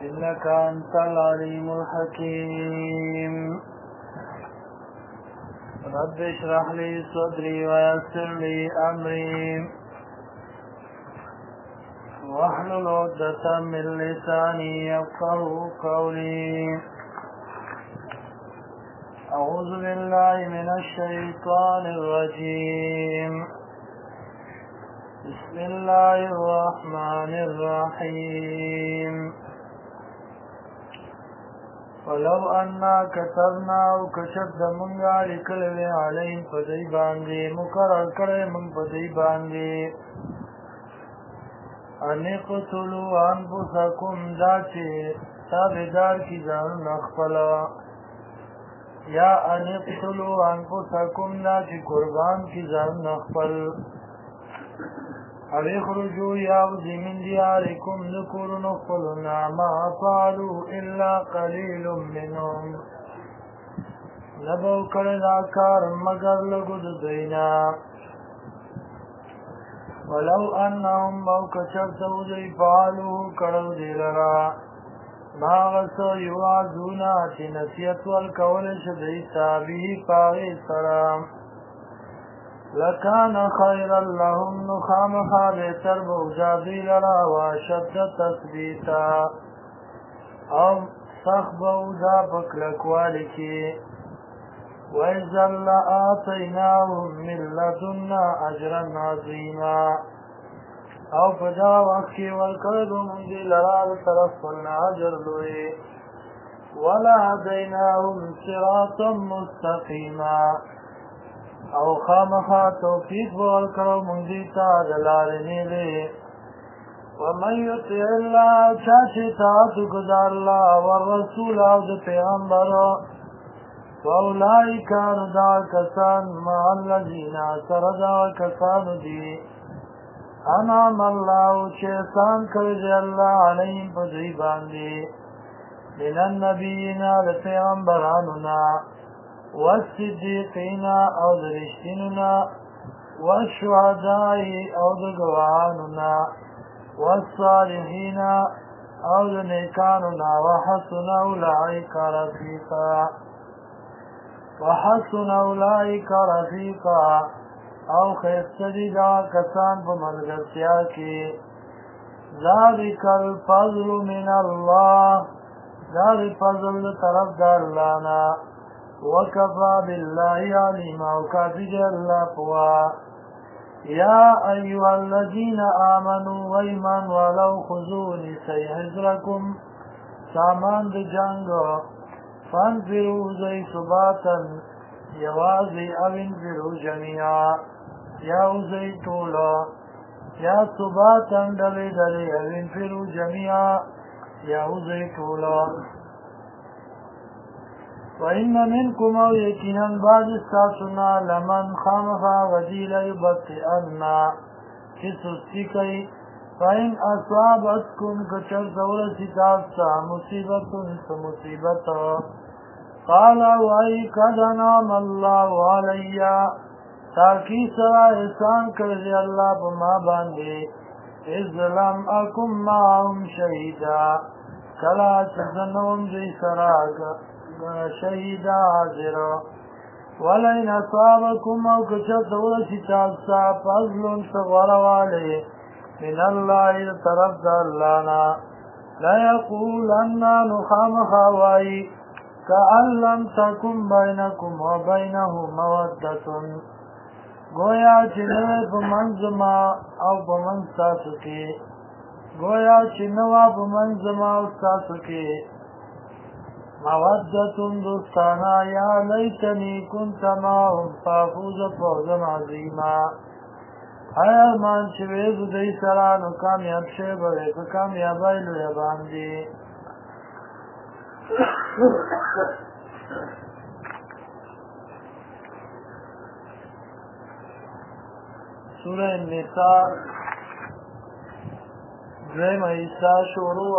إنك أنت العليم الحكيم رب اشرح لي صدري ويسر لي أمري واحلل عقدة من لساني يفقهوا قولي أعوذ بالله من الشيطان الرجيم بسم الله الرحمن الرحيم ولو أنا كتبنا وكشف منغا لكلوه عليهم فدي باندي مقرر کرے من فدي باندي ان اقتلوا انفسكم داچه تابدار کی جان نخفلا یا ان اقتلوا انفسكم داچه قربان کی جان نخفل او اخرجوا یاوزی من دیارکم ذکر نخفلنا ما فعلوا الا قلیل منهم نبو کرداکار مگر لگد دینا ولو انهم موکشفتو دی فعلوا کرو دی لرا ما غسو یوازونا چی نسیت والکولش دیتا بی پاغی سرام لکان خیر لهم نخامخا بیتر بوجادی لرا واشد تثبیتا او سخ بوجا پکلکوالی کی وَإِذًا لَآتَيْنَاهُمْ مِنْ لَدُنَّا أَجْرًا عَظِيمًا او پدا وقت کی ورکردو منگی لرال طرف فلنا عجر لوئے وَلَهَدَيْنَاهُمْ صِرَاطًا مُسْتَقِيمًا او خامخا توفیق ورکردو منگی تا دلارنی لے وَمَنْ يُطِعِ اللَّهَ چاچے تاعتو گزار اللہ والرسول او د پیغمبر وَأُولَئِكَ نُدَا كَسَانُ مَعَ الَّذِينَ سَرَدَا كَسَانُ دِي أَنْعَمَ اللَّهُ چِحْسَان کردی اللہ علیہم پدوی باندی من النبیین لپیغمبراننا والصدیقین او درشتیننا والشهداء او دگواننا والصالحین او دنیکاننا وحسن أولئك رفیقا وحسن أولئك رفیقا او خیستدی دا کسان پا ملگرتیا کی ذالک الفضل من اللہ ذالک فضل طرف دا اللہنا وکفا باللہ علیما وکافی جا اللہ قوا یا ایوہ الذین آمنوا ویمن ولو خذونی سیحزرکم سامان دا جنگو فانفروا زی صباتا یوازی او انفروا جميعا یا زی طولا یا صباتا دلی دلی او انفروا جميعا یا زی طولا وَإِنَّ مِنْكُمْ او یقینا بعض استاسنا لمن خامخا وزیل یبطئنا چی سستی کئی فَإِنْ أَصَابَتْكُمْ کچر زورسی تاستا مصیبتن سمصیبتا قال وَأَيْ قَدْ أَنْعَمَ اللَّهُ عَلَيَّ تاکی سوا احسان کردی اللہ پما باندے اذ لم اکم معهم شہیدا کلا چزنوم دی سراغ شہیدا حاضر وَلَئِنْ أَصَابَكُمْ او کچت ورسی تاستا فضل سغوروالے من اللہ طرف دا اللہنا لَيَقُولَنَّ نُخَامَ خَوَائِ كَأَنْ لَمْ تَكُنْ بَيْنَكُمْ وَبَيْنَهُ مَوَدَّةٌ گویا چنوے پمنزما او پمنستاسوکی گویا چنوا پمنزما او ستاسوکی مودتن دوستانا یا لیتنی کنت معهم فافوز فوزا عظیما اے ارمان چویز دی سرانو کامیاب شیبوے کامیابای لویا باندی سورہ النساء درم حصہ شروع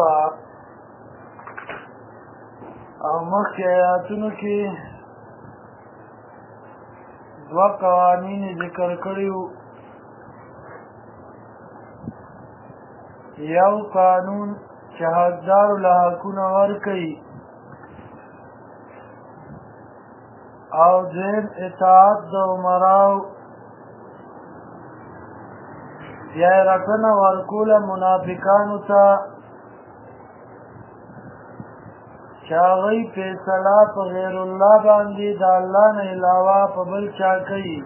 او مخی آیاتونو کی دو قوانین ذکر کریو یو قانون چې حقدارو له حقونه ورکوي او دویم اطاعت د عمراو یا رکنه ورکوله منافقانو ته چې هغوی فیصله په غیر الله باندې د الله نه علاوه په بل چا کوي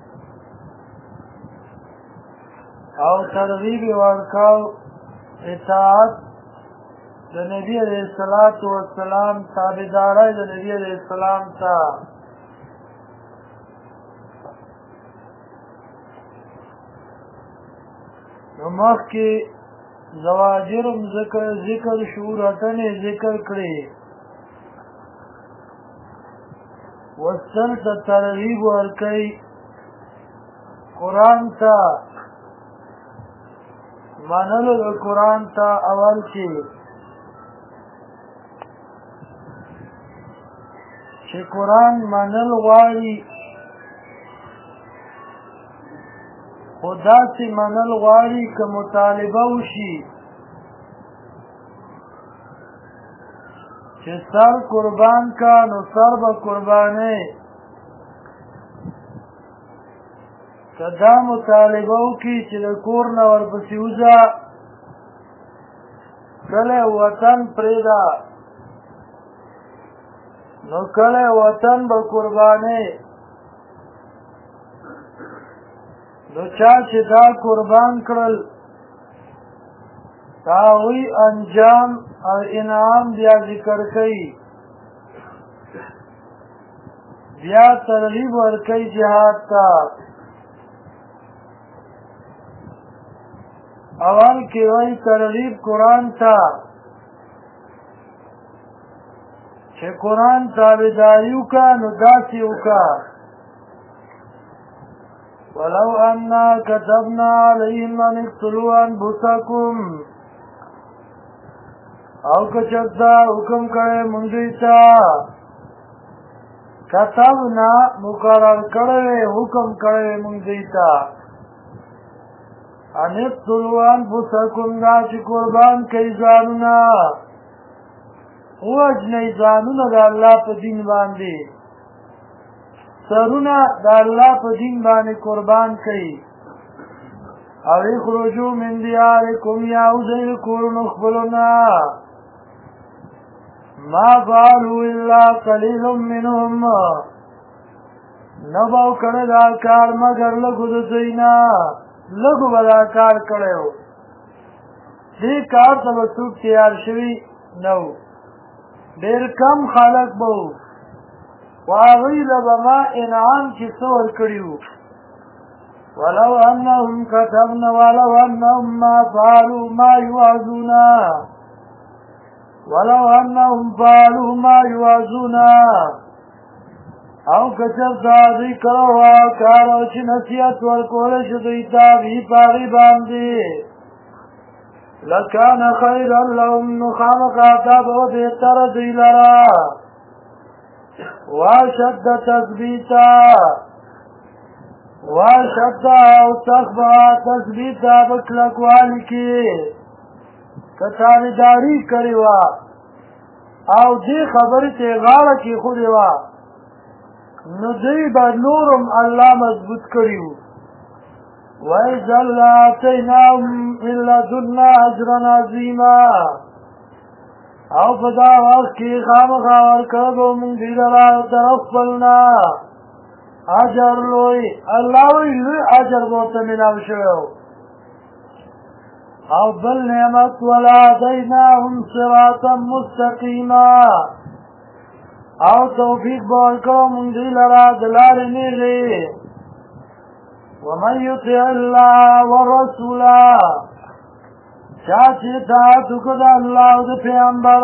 او ترغیب ورکاو اطاعت د نبی علیہ الصلوۃ والسلام تابعداري د نبی علیہ السلام ته نو مخکې زواجرم ذکر شو رټنې ذکر کړې وصل ته ترغیب ورکوي قرآن ته منلو د قرآن ته اول چې قرآن منل غواړي خو داسې منل غواړي که مطالبه وشي چې سر قربان کا نو سر به قربانې که دا مطالبه وکړي چې د کور نه ورپسې وځه کله وطن پرېږده نو کله وطن به قربانې نو چا چې دا قربان کړل دا هغوی انجام او انعام بیا ذکر کوي بیا ترغیب ورکوي جهاد ته اول کې وایي ترغیب قرآن ته چې قرآن تابعداري وکړه نو داسې وکړه ولو أنا كتبنا عليهم أن اقتلوا أنفسكم او کچتا حکم کړي مونږ ته كتبنا مقرر کړي حکم کړي مونږ ته ان اقتلوا أنفسكم دا چې قربان کوي ځانونه وجنې ځانونه د الله په دین باندې سرونه د الله په دین باندې قربان کړي او اخرجوا من دیارکم یا وزیر کورونو خپلونه ما فعلوا الا قلیل منهم نباو کړه دا کار مگر لږو د دوی نه لږو به دا کار کړی و دې کار ته به څوک تیار شوي نه و ډېر کم خلک به و وهغوی له به ما انعام چې څه ورکړي وو ولو انهم كتبنا ولو انهم ما فعلوا ما يوعظون ولو انهم فعلوا ما يوعظون او که چېرته دوی کړی وه کار او چې نصیحت ورکولی شو دوی ته وي په هغې باندې لکان خیرا لهم نو خامخا دا به بهتره دوی لره واشد تثبیتا واشد او تخبا تثبیتا بکلکوالی کی کتابداری کری وا او دی خبری تی غاړه کی خودی وا نو دی با نورم اللہ مضبوط کریو وَإِذَا لَآتَيْنَاهُمْ مِن لَّدُنَّا أَجْرًا عَظِيمًا او په دا وخت کې خامخا ورکړه به مونږ دوی لره طرف خپلنا اجر لوی الله وایي لوی اجر به ورته میلاو شوی او بل نعمت ولهدیناهم صراطا مستقیما او توفیق به ورکړه مونږ دوی لره د لارې نیغې ومن یطع الله والرسول چاچی اطاعت وکړه د الله او د پیغمبر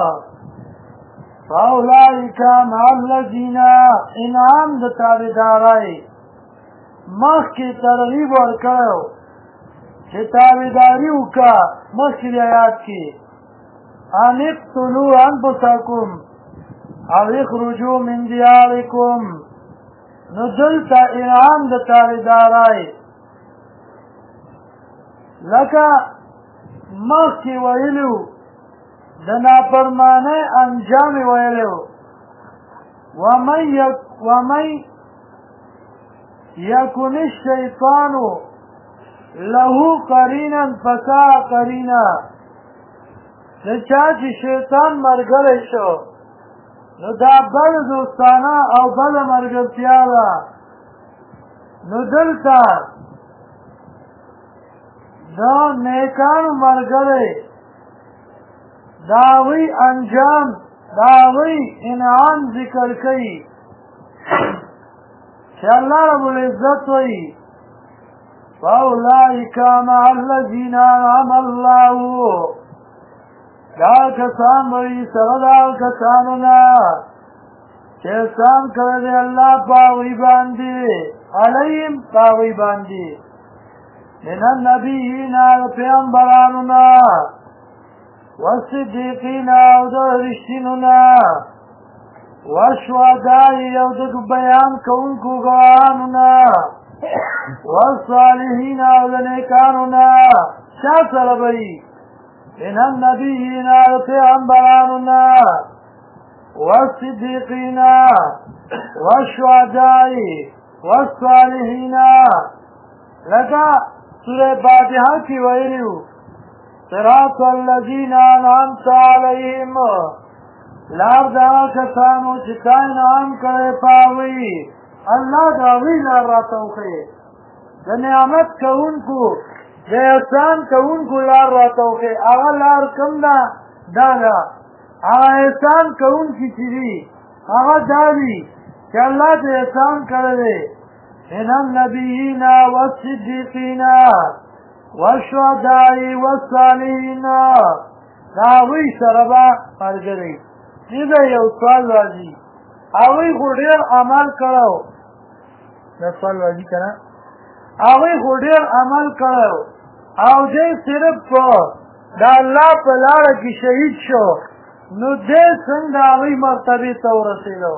فاولئک مع الذین انعام د تابعدارۍ مخکې ترغیب ورکړی چې تابعداري وکړه مخکې د آیات کې ان اقتلوا انفسکم او اخرجوا من دیارکم نو دلته انعام د تابعدارۍ لکه مخکې ویلو د نافرمانۍ انجام یې ویلی و ومن یکن الشیطان له قرینا فساء قرینا د چا چې شیطان ملګری شو نو دا بل دوستانه او بل ملګرتیا ده نو دلته دا نیکانو ملګری د هغوی انجام د هغوی انعام ذکر کوي چې الله رب العزت وایي فاولئک مع الذین انعم الله دا کسان وایي سره د هغو کسانو نه چې احسان کړی دی الله په هغوی باندې علیهم په هغوی باندې من النبیین د پیغمبرانو نه والصدیقین او د رښتینو نه والشهداء او د بیان کوونکو ګواهانو نه والصالحین او د نیکانو نه چا سره به وي من النبیین د پیغمبرانو نه والصدیقین والشهداء والصالحین لکه سوره فاتحه کې ویلي وو صراط الذین انعمت علیهم لار دا کسانو چې تا انعام کړی په هغوی الله د هغوی لار راته وښیې د نعمت کوونکو د احسان کوونکو لار راته وښیې هغه لار کوم ده دا ده هغه احسان کوونکي چې دي هغه دا دي چې الله ته احسان کړی دی من النبیین والصدیقین والشهداء والصالحین دا هغوی سره به ملګری دې یو سوال راځي هغوی خو ډېر عمل کړی دا سوال راځي که نه هغوی خو ډېر عمل کړی او دی صرف په د الله په لاره کې شهید شو نو دی څنګه هغوی مرتبې ته ورسېدو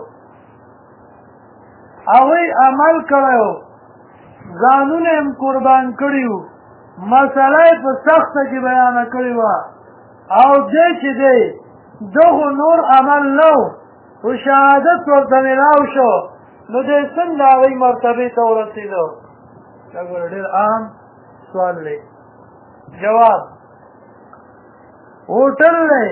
هغوی عمل کړی ځانونه هم قربان کړي وو مسله یې په سخته کې بیانه کړې وه او دی چې دی دغو نور عمل نه و خو شهادت ورته میلاو شو نو دی څنګه هغوی مرتبې ته ورسېدو دا ګوره ډېر اهم سوال دی جواب hotel ने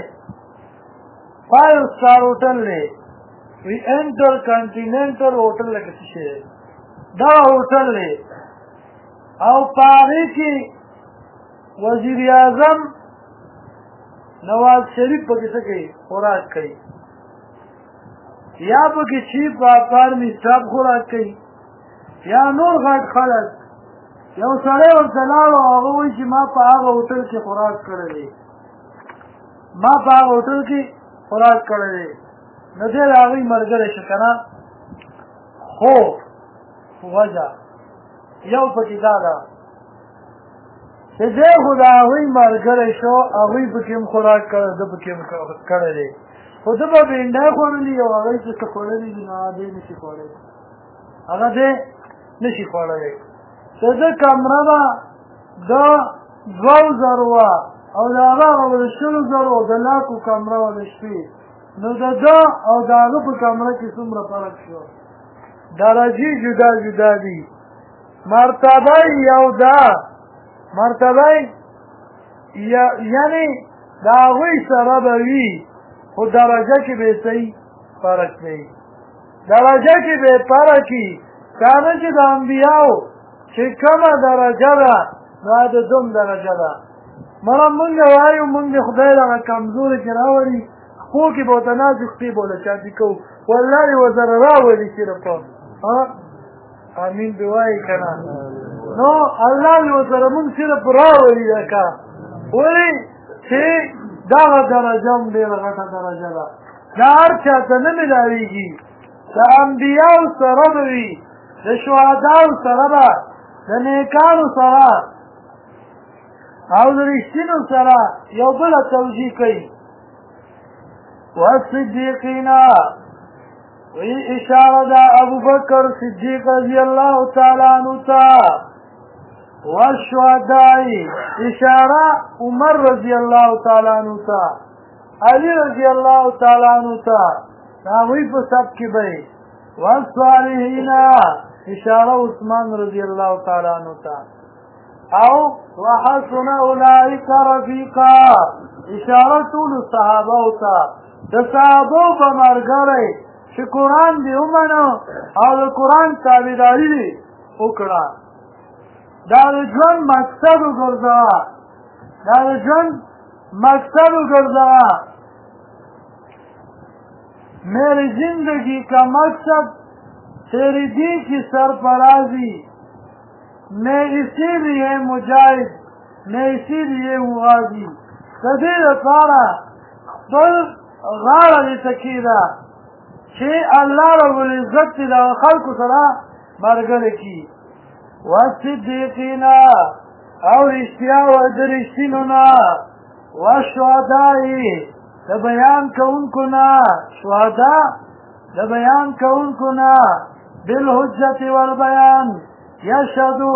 5 star hotel ने we enter continental hotel लगे किसी दा होटल ने और पारी की वजीर आजम नवाज शरीफ पकी सके खुराक कई या पकी चीफ आर्मी स्टाफ खुराक कई या नूर घाट खलक یو سړی ورته لاړو هغه وایي چې ما په هغه هوټل کې خوراک کړی دی ما په هغه هوټل کې خوراک کړی دی نو دی د هغوی ملګری شو که نه خو وجه یو پکې دا ده چې دی خو د هغوی ملګری شو هغوی پکې هم خوراک کړی ده پکې هم کړی دی خو ده به بینډۍ خوړلي او هغوی چې څه خوړلي دي نو هغه دی نشي خوړلی هغه دی نشي خوړلی ده کمره به د 2000 وه او د هغه به د 100,000 د لاکو کمره وه د شپې نو د ده او د هغه په کمره کې څومره فرق شو درجې جدا جدا دي مرتبه یو ده مرتبه یعنی د هغوی سره به وي خو درجه کې به صحیح فرق وي درجه کې به فرق وي که نه چې د انبیاو چې کومه درجه ده نو د دوم درجه ده مړه مونږ وایو مونږ د خدای دغه کمزوري کې راوړي خپو کې به ورته نازې خپې به ورله چاپي کوو والله یې ورسره راولي صرف امین دې وایي که نه نو الله دې ورسره مونږ صرف راولي لکه ولې چې دغه درجه هم ډېره غټه درجه ده دا هر چا ته نه میلاویږي د انبیاو سره به وي د شهداو سره به د نیکانو سره او د رښتینو سره یو بله توجیه کوي والصدیقین وی اشاره ده ابوبکر صدیق رضی الله تعالی عنہ ته والشهداء اشاره عمر رضی الله تعالی عنہ ته علی رضی اللہ تعالیٰ عنہ تا ناوی پا سب کی بھئی والصالحین اشارہ عثمان رضی اللہ تعالیٰ عنہ تا او وحسن اولئک رفیقا اشارہ طول صحابہ تا د صحابہ پا مرگره چه قرآن دی امنو او د قرآن تابیداری دی اکڑا دا د ژوند مقصد وګرځوه دا د ژوند مقصد وګرځوه میری زندگی کا مقصد تیری دین کی سرفرازی میں اسی لیے مجاہد میں اسی لیے غازی ددې لپاره خپل غاړه دې تکیده چې الله رب العزت دې د خلکو سره ملګری کړي والصدیقین او رښتیا د رښتینو نه والشهداء د بیان کوونکو نه شهدا د بیان کوونکو نه بالحجة والبیان یشهدو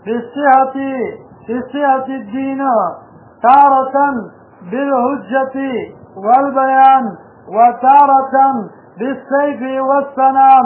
بصحة الدین تارة بالحجة والبیان وتارة بالسیف والسنام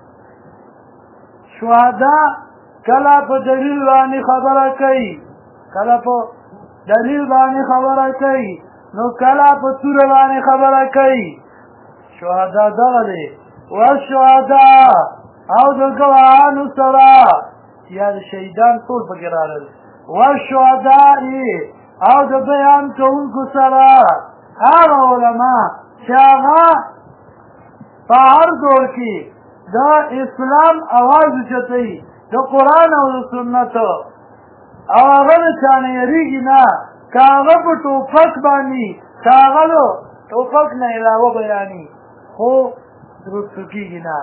شهدا کله په دلیل باندې خبره کوي کله په دلیل باندې خبره کوي نو کله په تور باندې خبره کوي شهدا دغه دی والشهداء او د ګواهانو سره یا د شهیدان ټول پکې راغلل والشهداء او د بیان کوونکو سره هغه علما چې هغه په هر دور کې د اسلام اواز اوچتوي د قرآن او د سنت او هغه د چا نه یریږي نه که هغه په ټوپک باندې که هغه د ټوپک نه علاوه بیاني خو رسو کېږي نه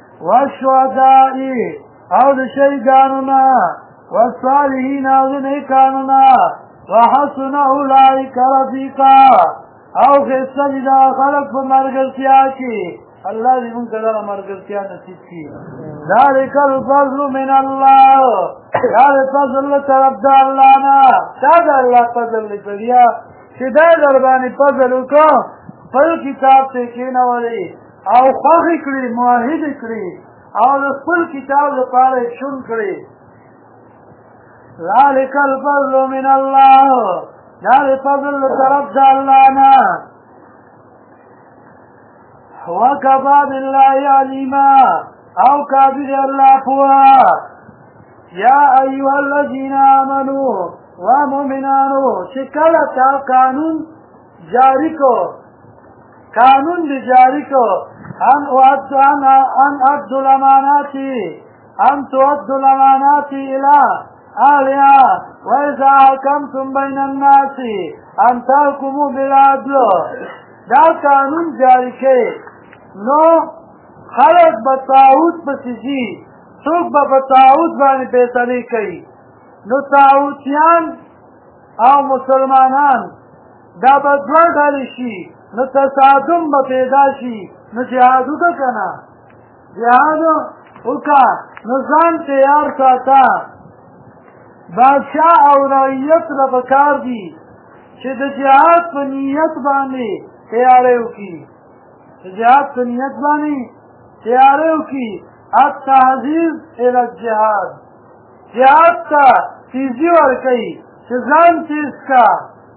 والشهداء او د شهیدانو نه والصالحین او د نیکانو نه وحسن اولئک رفیقا او ښایسته دي دغه خلک په ملګرتیا کې الله دې موږ ته دغه ملګرتیا نصیب کړي ذلک الفضل من الله دا د فضل له طرف د الله نه دا د الله فضل دی بیا چې دا در باندې فضل وکړو خپل کتاب ته کښېنولې او خوښې کړي موحدې کړي او د خپل کتاب لپاره یې شون کړي ذلک الفضل من الله دا د فضل له طرف د الله نه وکفی بالله علیما او کافی دی اللہ پورا یا ایوہ الذین آمنو و مومنانو چکل تا قانون جاری کو قانون دی جاری کو ان ادو الاماناتی ان تودو الاماناتی الہ آلیا و اذا حکمتم بین الناس ان تحکمو بالعدل دا قانون جاری کے نو خلق به طاغوت پسې ځي څوک به په طاغوت باندې فیصلې کوي نو طاغوتیان او مسلمانان دا به دوه ډلې شي نو تصادم به پیدا شي نو جهاد وکړه که نه جهاد وکړه نو ځان تیار ساته بادشاه او رعیت له پکار دي چې د جهاد په نیت باندې تیاری وکړي د جهاد په نیت باندې تیاریو کی التحذیب الى الجهاد جهاد تا تیزی ورکی چزان تیز کا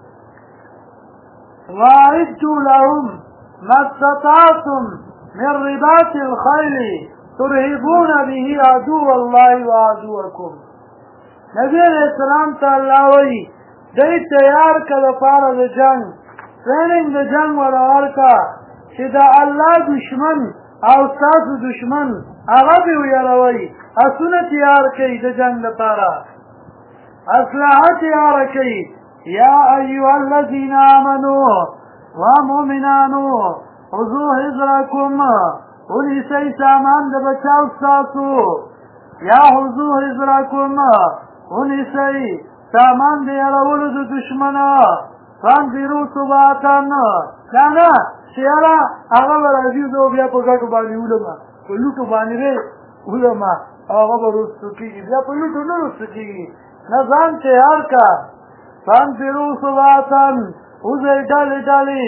وَأَعِدُّوا لَهُمْ مَا اسْتَطَعْتُمْ مِنْ رِبَاطِ الْخَيْلِ تُرْهِبُونَ بِهِ عَدُوَّ اللَّهِ وَعَدُوَّكُمْ نبی علیہ السلام تا اللہ وی دی تیار کا دپارا دا جنگ ٹریننگ دا جنگ ورور کا چی دا اللہ دشمن او تاسو دشمن هغه به ویروي اسونه تیار کړئ د جنگ لپاره اسلحه تیار کړئ یا ایها الذین آمنوا و مؤمنانو خذوا حذرکم ونیسئ سامان د بچاو ستاسو یا خذوا حذرکم ونیسئ سامان د یارولو د دشمنه فانفروا ثباتا دا نه چې یاره هغه به راځي زه بیا په ګټو باندې ولمه په لوټو باندې ولمه هغه به رسو کېږي بیا په لوټو نه رسو کېږي نه ځان تیار کا فانفروا ثباتا وځئ ډلې ډلې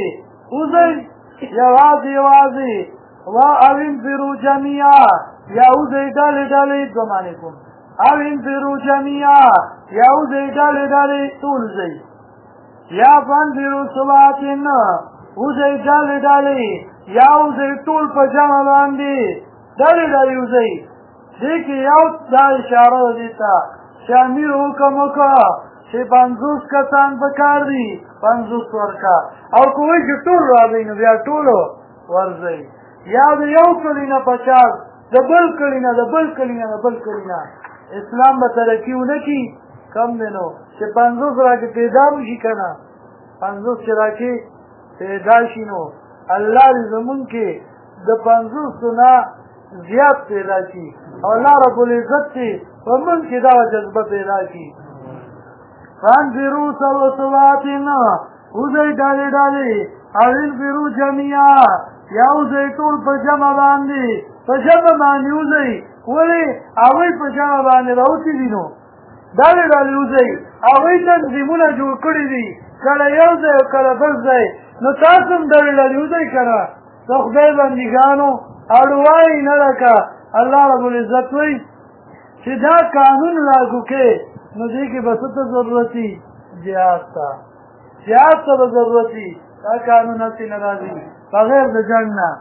اوزئ یوازې یوازې او انفروا جمیعا یا اوزئ ډلې ډلې دوه معنی کوم او انفروا جمیعا یا اوزئ ډلې ډلې ټول ځئ یا فانفروا ثباتن اوزئ ډلې ډلې یا اوزئ ټول په جمع باندې ډلې ډلې اوزئ دې کې یو دا اشاره ده دې ته چې امیر حکم وکړه چې 50 کسان پکار دي 50 ورکا او کوی چې ټول راځي نو بیا ټولو ورځي یا د یو کلی نه 50 د بل کلی نه د بل کلی نه د بل کلی نه اسلام به ترقي ونه کړي کم دی نو چې 50 راکې پیدا وشي که نه 50 چې راکې پیدا شي نو الله دې زمونږ کې د 50 نه زیات پیدا شي او الله رب العزت دې په موږ کې دا جذبه پیدا کړي فانفروا ثباتن اوزئ ډلې ډلې او انفروا جمیعا یا اوزئ ټول په جمع باندې په جمع باندې اوزئ ولې هغوی په جمع باندې راوتلي نو ډلې ډلې اوزئ هغوی تنظیمونه جوړ کړي دي کله یو ځای او کله بل ځای نو تاسو هم ډلې ډلې اوزئ که نه د خدای بندګانو اړوایي نه لکه الله رب العزت وایي چې دا قانون لاګو کې نو دې کې به څه ته ضرورت وي جهاد ته به ضرورت وي دا قانون هسې نه راځي بغیر د جنګ نه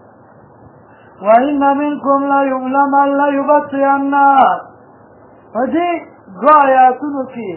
وإن منکم لیبطئن په دې دوه آیاتونو کې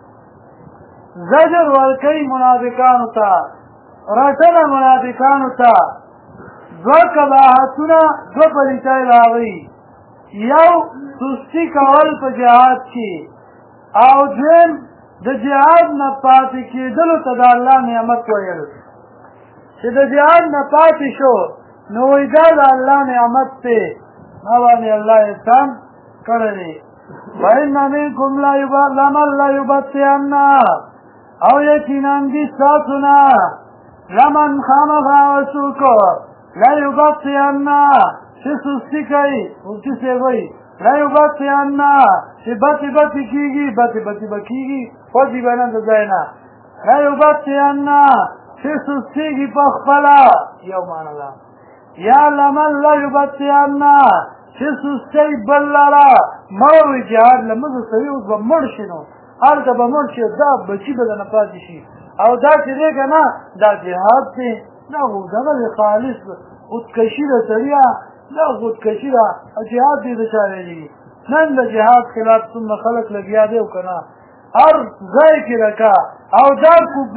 زجر ورکوي منافقانو ته رټنه منافقانو ته دوه قباحتونه دوه پلیتۍ راغلي یو سستی کول په جهاد کې او دویم د جهاد نه پاتې کېدلو ته د الله نعمت ویل چې د جهاد نه پاتې شو نو وایي دا د الله نعمت دی ما باندې الله احسان کړی دی وإن منکم لمن لیبطئن او یقینا دي ستاسو نه لمن خامخا څوک لیبطئن چې سستی کوي مفتي صاحب وایي لیبطئن چې بطي کېږي بطي به کېږي خوځي به نه د ځای نه لیبطئن چې سستېږي په خپله یو معنی ده یا لمن لیبطئن چې سستۍ بل لره مړ وي جهاد له مزه سوي اوس به مړ شي نو هلته به مړ شي دا بچي به دنه پاتې شي او دا چې دی که نه دا جهاد دی دا دغه خالص خودکشي ده سړیه دا خودکشي ده جهاد دې د چا ویلي نن د جهاد خلاف څومره خلک لګیا دی او که نه هر ځای کې رکا او دا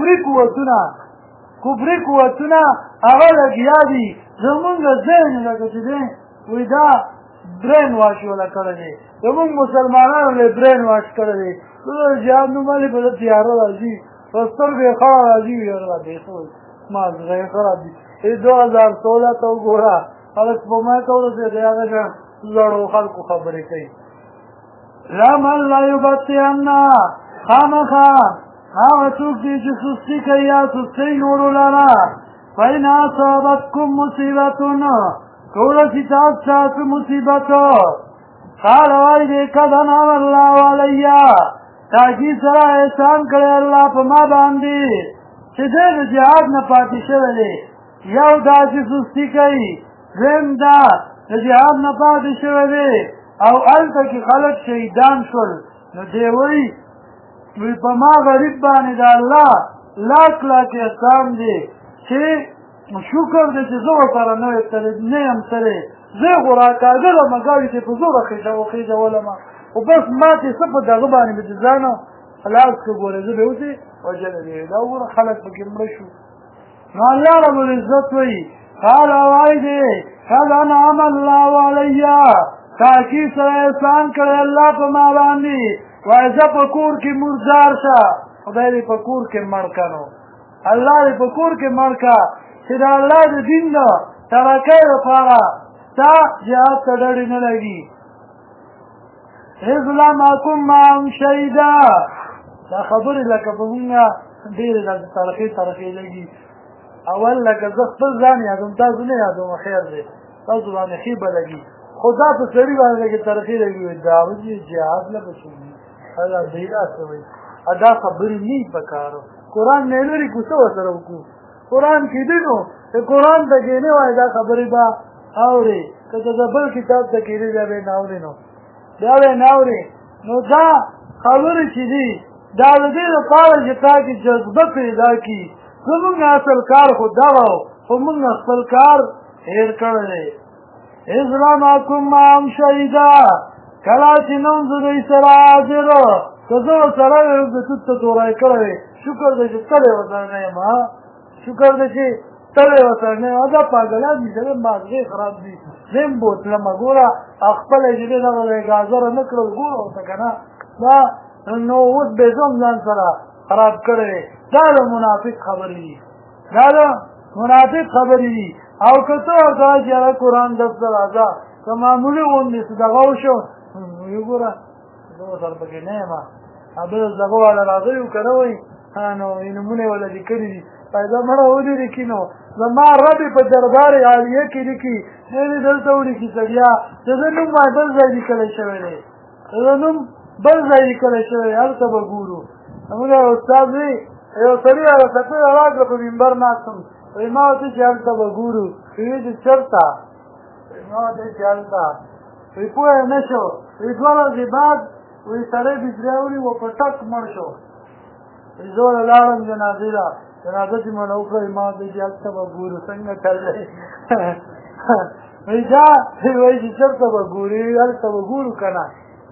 کفري قوتونه هغه لګیا دي زمونږ ذهن لکه چې دی وایي دا برین واش ولا کړی دی زمونږ مسلمانانو له برین واش کړی دی جهاد نوم باندې په تیاره راځي په سترګو یې خړه راځي یاره دیخو ما زړه یې خراب دي 2016 ته وګوره خلک په ما ته ورسېدی هغه شان لړو خلکو خبرې کوي لمن لیبطئن خامخا هغه څوک دی چې سستي کوي یا سستۍ نورو لره فإن أصابتكم مصیبة کله چې تاسو مصیبت قال وایي دی قد انعم الله علی تاکید سره احسان کړی الله په ما باندې چې دی د جهاد نه پاتې شوی دی یو دا چې سستي کوي دویم دا د جهاد نه پاتې شوی دی او هلته کې خلک شهیدان شول نو دی وایي په ما غریب باندې د الله لاک احسان دی چې شکر دی چې زه ورسره نه یم سره زه خو راکاږله مګاوي چې په زوره خېژولم خو بس ماتې څه په دغه باندې مې د ځانه خلاص که ګوره زه به اوسې وجلی دی دا وګوره خلک پکې مړه شو نو الله رب العزت وایي قال وایي دی قد انعم الله علی تاکید سره احسان کړی الله په ما باندې وایي زه په کور کې مردار شه خدای دې په کور کې مړ که نو الله دې په کور کې مړ که چې د الله د دین د ترقۍ لپاره ستا جهاد ته ډډې نه لګي اذ لم اکن معهم شهیدا دا خبرې لکه په مونږ ډېرې لکه ترقۍ لګي اول لکه زه خپل ځان یادوم تاسو نه یادوم خیر دی تاسو باندې ښې به لګي خو دا په سړي باندې لکه ترقۍ لګي دا جهاد نه بچوي دا دیره څه وایي دا خبرې نه پکارو قرآن نه لري کو څه ورسره وکړو قرآن کې دي نو قرآن ته کېنې وای دا خبرې به اورې که ته د بل کتاب ته کېنې بیا به یې نه اورې نو بیا به یې نه اورې نو دا خبرې چې دي دا د دې لپاره چې تا کې جذبه پیدا کړي زمونږ اصل کار خو دغه و خو مونږ خپل کار هېر کړی دی اذ لم اکن معهم شهیدا کله چې نه وم زه دوی سره حاضر که زه ورسره یم د توت ته تورای کړی وی شکر دی چې تلی ورسره نه یم شکر دی چې تلی ورسره نه یم دا پاګلان دي زه ماغزې خراب دي زه هم بوتلمه ګوره خپله چې دی دغه ګازره نه کړل ګوره ورته که نه دا نو اوس به زه هم ځان سره خراب کړی دی دا د منافق خبرې دي دا د منافق خبرې دي او که ته ورته چې هغه قرآن دفتر راځه که معمولي غوندې څه دغه وشو ویې ګوره زه ورسره پکې نه یم بل دغه والا راځئ که نه وایي نو نومونه یې وله لیکلي دي پیدا مړه ولې لیکي نو زما رب یې په دربار عالیه کې لیکي ډېرې دلته ولیکي سړیا د ده نوم بل ځای لیکلی شوی دی د ده نوم بل ځای لیکلی شوی دی هلته به ګورو زموږ یو استاد وي یو سړي هغه څپې راکړه په منبر ناست وم وایي ما ورته چې هلته به ګورو وایي چې چېرته ما ورته چې هلته وایي پوه یې نه شو وایي دوه ورځې بعد وایي سړی بجلی ونیو په ټک مړ شو وایي زه ورته لاړم جنازې ته جنازه چې مړه وکړه ما ورته چې هلته به ګورو څنګه چل دی وایي دا وایي چې چېرته به ګورو هلته به ګورو که نه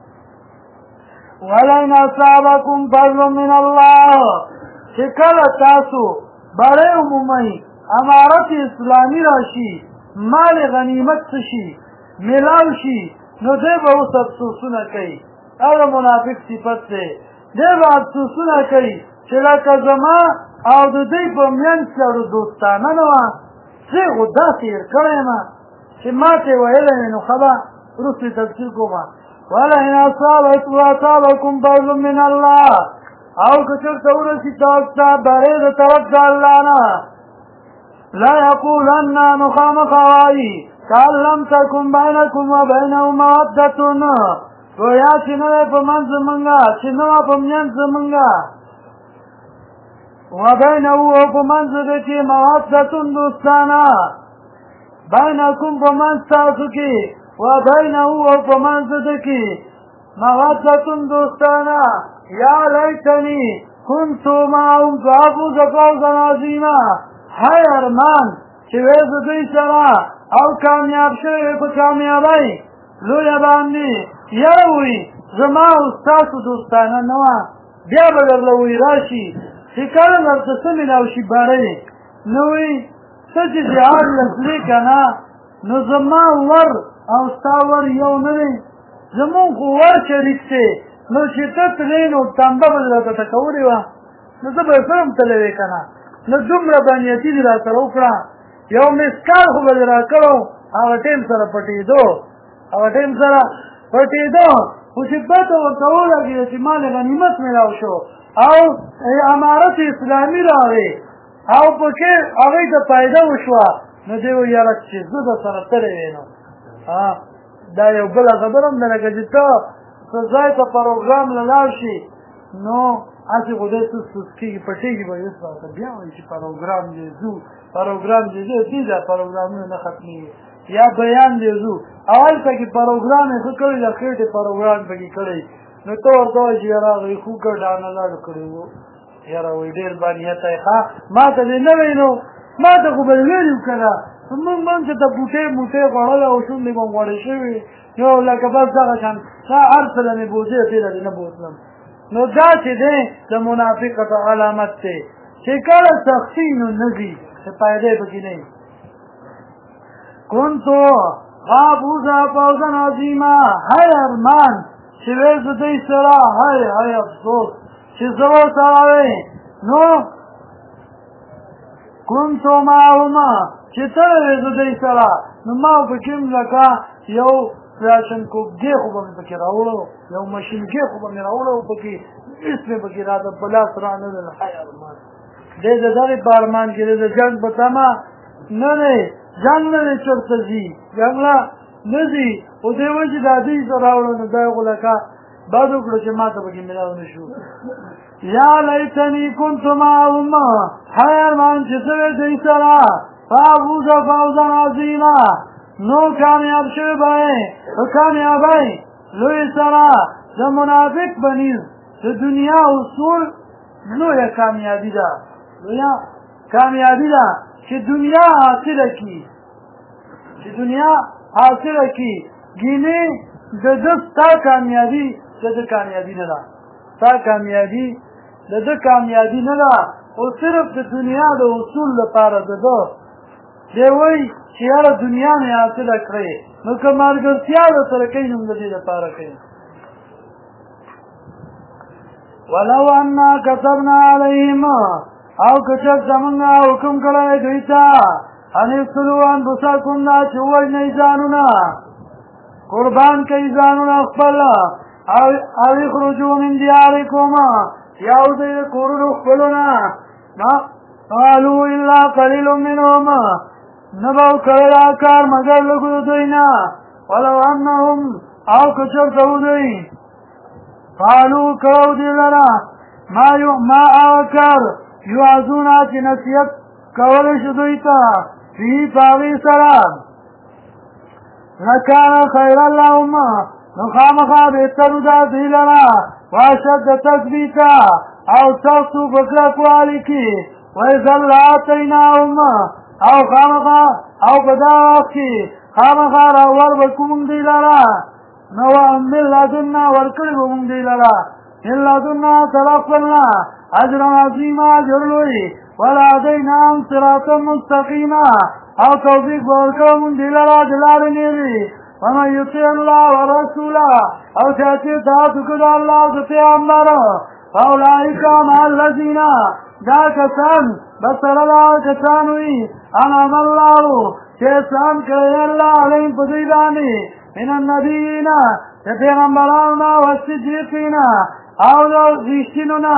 ولئن اصابکم فضل من الله چې کله تاسو بری ومومئ امارت اسلامي راشي مال غنیمت څه شي میلاو شي نو دی به اوس افسوسونه کوي دا د منافق صفت دی دی به افسوسونه کوي چې لکه زما او د دوی په منځ کې اړو دوستانه نه وه زه خو داسې هېر کړی یم چې ما ته یې ویلی وي نو ښه به وروسته یې تفصیل کوم ولئن اصابکم فضل من الله او که چېرته ورسي تاسو ته بری د طرف د الله نه ليقولن نو خامخا وایي کان لم تکن بینکم وبینه مودة گویا چې نه دی په منځ زمونږه چې نه وه په منځ زمونږه وبینه او په منځ ده کې مودة دوستانه بینکم په منځ تاسو کې وبینه او په منځ ده کې مودة دوستانه یا لیتنی كنت معهم فافوز فوزا عظیما های ارمان چې وې زه دوی سره او کامیاب شوی په کامیابۍ لویه باندې یاره وي زما او ستاسو دوستانه نه وه بیا به درله وی راشي چې کله درته څه میلاو شي بری نو وي څه چې جهاد لسلې که نه نو زما ور او ستا ور یو نه دی زمونږ خو ور شریک دی نو چې ته تلې نو تنبه به درته ټکولې وه نو زه به یې سره هم تللی وې که نه نو دومره بانیتي دې را سره وکړه یو مسکال خو به دې را کړو هغه ټیم سره پټېدو هغه ټیم سره پټېدو خو چې پته ورته ولګېده چې مال غنیمت میلاو شو او امارت اسلامي راغی او پکې هغوی ته فایده وشوه نو دی وایي یاره چې زه به سره تللی وې نو دا یو بله خبره هم ده لکه چې ته څه ځای ته پروګرام له لاړ شي نو هسې خو دی سوسکېږي پټېږي به اوس راته بیا وایي چې پروګرام دی ځو پروګرام دی ځو دې ځای پروګرامونه نه ختمېږي یا بیان دی ځو اول پکې پروګرام یې ښه کړی ده خېټې پروګرام پکې کړی نو ته ورته وایي چې یاره هغوی خو ګډانه لاړو کړی وو یاره وایي ډېر بانیته یې ښه ما ته دې نه وی نو ما ته خو به یې ویلي وو که نه موږ چې ته بوټې موټې غوړله او شونډې به مو غوړې شوي نو لکه بس دغه شان تا هر څه له مې بوځې تېله دې نه بوتلم نو دا چې دی د منافقت علامت دی چې کله سختي نو نه ځي چې فایدې پکې نه وي کنتو فافوزا فوزا عظیما های ارمان چې وې زه دوی سره های افسوس چې زه ورته وایې نو کنتو معهما چې ته وې زه دوی سره نو ما پکې هم لکه یو راشنکوبګې خو به مې پکې راوړو یو مشینګې خو به مې راوړو پکې هېڅ مې پکې راته په لاس را نه دی های ارمان دی د دغې په ارمان کې دی د جنګ په تمه نه دی جنګ نه دی چېرته ځي جنګ لا نه ځي خو دی وایي چې دا دوی زه راوړو نو دا یې خو لکه بد وکړو چې ما ته پکې میلاو نه شو یا لیتنی کنت معهم های ارمان چې سره دی سره فافوز فوزا عظیما نو کامیاب شوی بای و کامیابی لوی سره د منافق بنیز د دنیا اصول لوی کامیابی ده لوی کامیابی ده چې دنیا حاصله کی ګینه د ستا کامیابی د کامیابی نه ده ستا کامیابی د کامیابی نه ده او صرف د دنیا د اصول لپاره ده دی وای چې یاره دنیا مې حاصله کړې نو که ملګرتیا درسره کوي نو د دې لپاره کوي ولو انا كتبنا عليهم او کچر زمونږ حکم کړی دوی ته ان اقتلوا انفسکم دا چې ووژنئ ځانونه قربان کوي ځانونه خپل او اخرجوا من دیارکم یا وځئ د کورونو خپلونه قالوا الا قلیل منهم نه به وکړی دا کار مګر لږو د دوی نه ولو انهم او کچرته دوی قالوا کړو دې لره ما کار یوازونه چې نصیحت کولی شو دوی ته فی پاغي سره لکان خیر اللهم نو خامخا بهترو دا دوی لره واشد تثبیتا او سختو بکلکوالی کی وإذا لآتیناهم او خامخا او پدا وقت کی خامخا راور بکمون دی لره نو من لدنا ورکړي به مونږ دی لره من لدنا تلقنا اجرا عظیما اجر لوی ولهدیناهم صراطا مستقیما او توفیق به ورکړو مونږ دی لره د لارې نیغې ومن یطیع الله ورسوله او چې اطاعت وکړي د الله او د پیغمبر فاولئک مع الذین دا کسان بسره دا کسان وي انعم الله چې احسان کړی الله علیهم په دوی باندې من النبیین د پیغمبرانو او صدیقین او د رښتینو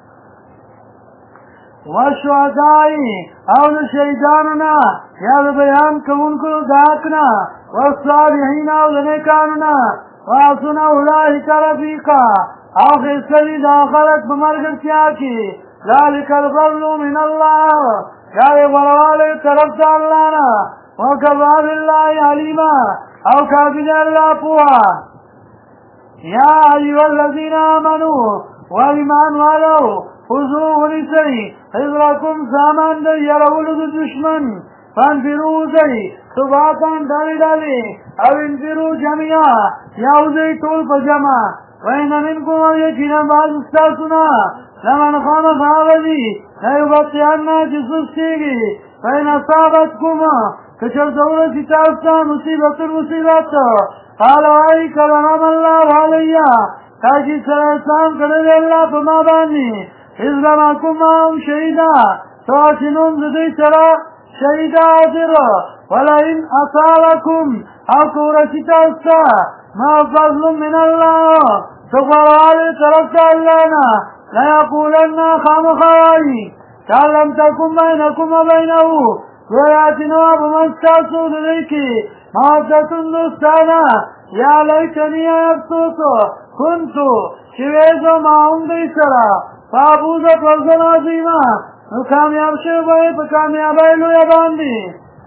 والشهداء او د شهیدانو یا د بیان کوونکو د حق نه والصالحین او د نیکانو وحسن اولئک رفیقا او ښایسته دا خلک په ملګرتیا کې ذلک الفضل من الله دا د غوړوالی طرف د الله نه وکفی بالله علیما او کافی دی الله پوها یا ایها الذین آمنوا وایمان والو خذوا ونیسئ حذرکم سامان د یرولو د دشمن فانفروا وځئ ثباتا ډلې ډلې او انفروا جميعا یا وځئ ټول په جمع وإن منکم یقینا بعض ستاسو نه لمن خامخا غځي لیبطئن چې سستېږي فإن اصابتکم که چېرته ورسي تاسو ته مصیبت قال وایي که انعم الله علی تاکي سره احسان کړی دی الله په ما باندې اذ لمکم معهم شهیدا څوک چې نوم د دوی سره شهید حاضر ولئن اصابکم او که ورسي تاسو ته ما فضل من الله څه غوړوالی طرف د الله نه لیقولن خامخا وایي لم تکن بینکم وبینه گویاتینو په منځ ستاسو د دوی کې مودتون دوستانه یا لیتنی افسوس کنتو چې وی زه معهم دوی سره فافوز فوزا عظیما نو کامیاب شوی به په کامیابۍ لویه باندې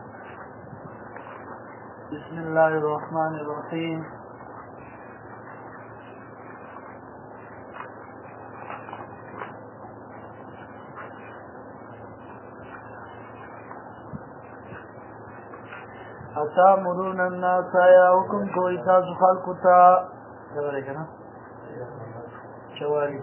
بسم الله الرحمن الرحیم اتامرون الناس یا حکم کوئی تاسو خلقو ته چوالی کنه چوالی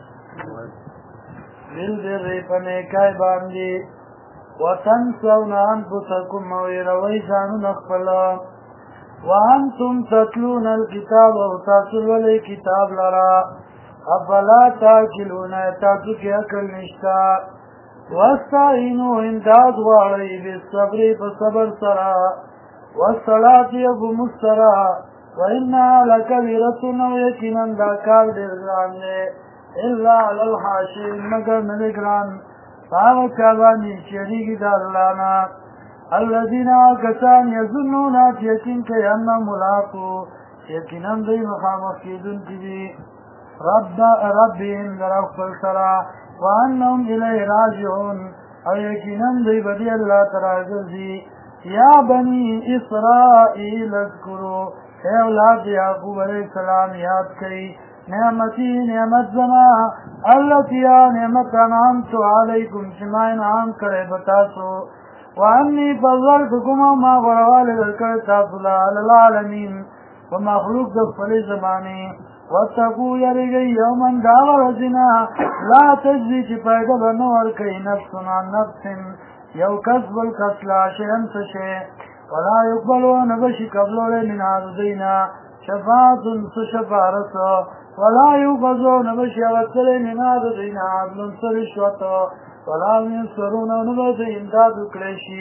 بالبر په نیکۍ باندې وتنسون انفسکم او هېروئ ځانونه خپل وانتم تتلون الکتاب او تاسو لولئ کتاب لره افلا تعقلون تاسو کې عقل نشته واستعینوا امداد غواړئ بالصبر په صبر سره والصلاة يقوم الصلاة وإنها لكبيرة ويقينا دا کار ډېر ګران دی إلا على الحاشرين مگر نه دی ګران په هغه چا باندې چې یریږي د الله نه الذین کسان یظنون چې یقین کوي انهم ملاقو یقینا دوی مخامخ کېدونکي دي ربهم د رب خپل سره وانهم الیه راجعون او یقینا دی بدی اللہ تراغزی یا بنی اسرائیل اذکرو اے اولاد یعقوب علیہ السلام یاد کئی نعمتی نعمت زما اللتی نعمت انعامت علیکم شما انعام کرے بتاسو وانی فضلتکم ما غروال ذکر تاسولا للعالمین ومخلوق دفلی زمانی واتقو یرگی یومن داور زنا لا تجزی چی پیدا بنور کئی نفسنا نفس یو کسب الکسلا شہم سشے ولا یقبلو نبشی قبلو لے من عرضینا شفاعت سشفارس ولا یوفزو نبشی وصل من عرضینا عدل سرشوت ولا ينصرون نبس امداد کلیشی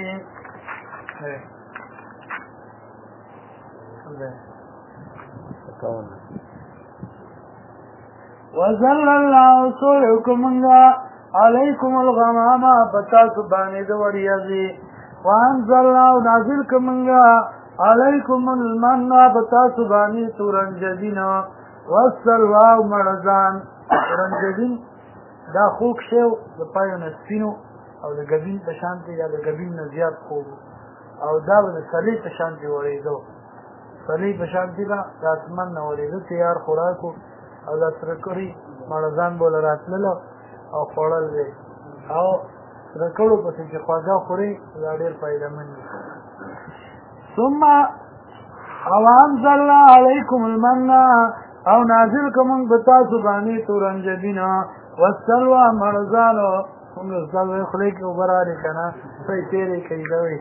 وزل اللہ سوئکم منگا علیکم الغماما بتا سبانی دوری ازی وانزل اللہ نازل کمنگا علیکم المنہ بتا سبانی تورنجدین والسلواو مرزان تورنجدین دا خوک شیو دا پایو نسپینو او دا گبین پشانتی یا دا گبین نزیاد خوب او دا با دا سلی پشانتی وریدو سلی پشانتی با دا اسمان نوریدو تیار خوراکو او دا سرکوری مرزان بولا راتللو او خوڑل دی او رکڑو پسی چه خواجه خوری دا دیر پایده من دی ثم او انزلنا علیکم المنہ او نازل کمون بتا سبانی تورنجبینا والسلوى مرزانو انگو سلوی خلیک اوبراری کنا پی تیری کئی دوی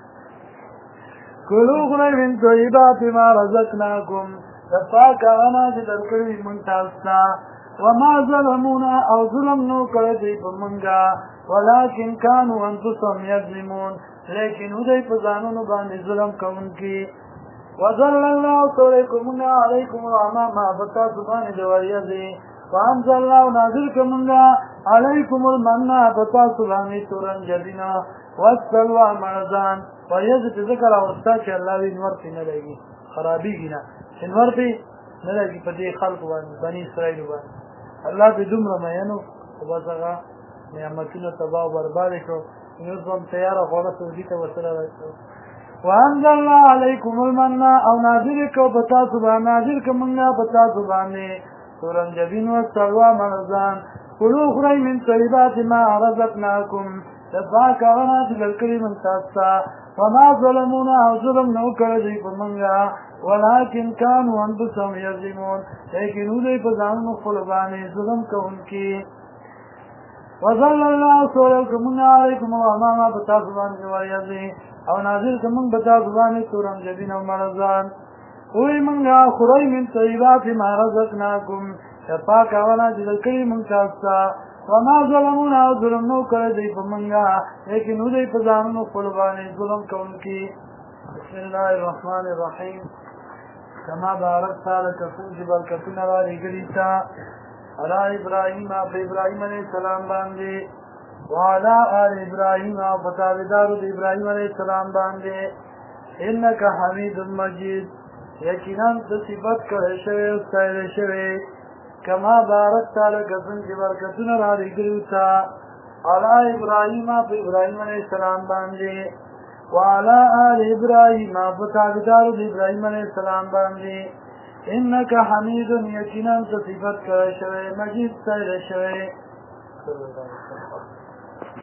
کلو خلی من طیبات ما رزقناکم دفاق آنا چه درکڑی منتاستا وما ظلمونا او ظلم نو کردی پمنگا ولیکن کانو انفسهم یظلمون لیکن ادھئی پزانونو باندی ظلم کون کی وظل اللہ سوریکمنا علیکم العماما بتا سبانی دواریازی وانزل اللہ نازل کمنگا علیکم المنہ بتا سبانی تورنجدینا والسلوى مرزان ویزت ذکر اوستا چه اللہ وی انور پی نلگی خرابی گینا انور پی نلگی پتی خلق بانی بنی اسرائیل بانی اللہ پی دم رمینو بس اگا نعمتینو تباہ و بربادی کو انوزم تیارا خورا سوزیتا وصلہ رکھو وانزلنا علیکم المنہ او نازل کو بتا سبان نازل کمنگا بتا سبانی تورنجبین والسلوى مرزان کلو خری من طیبات ما رزقناکم دفاق آغنا تلکلی من تاستا وما ظلمونا او ظلم نو کردی پمنگا ولیکن کانو انفسهم یظلمون لیکن ادھئی پزانو خلبانی ظلم کون کی وظل اللہ سوریکمنا علیکم الغماما بتا سبانی جواریازی او نازل کمنگ بتا سبانی تورنجبین و مرزان اوی منگا خری من طیبات ما رزقناکم دفاق آغنا تلکلی من تاستا وما ظلمونا او ظلم نو کردی پمنگا لیکن ادھئی پزانو خلبانی ظلم کون کی بسم اللہ الرحمن الرحیم کما بارکت لکفون چی برکتون را لگلیتا علی ابراہیم آپ ابراہیم علیہ السلام باندے وعلا آل ابراہیم آپ فتاویدارو دی ابراہیم علیہ السلام باندے انکا حمید مجید یقیناً تصفت کرے شوے استائل شوے کما بارکت لکفون چی برکتون را لگلیتا علی ابراہیم آپ ابراہیم علیہ السلام باندے وعلى آل إبراهيم فتعبدار إبراهيم عليه السلام باندي إنك حميد يقينا صفت كرشوي مجيد سير شوي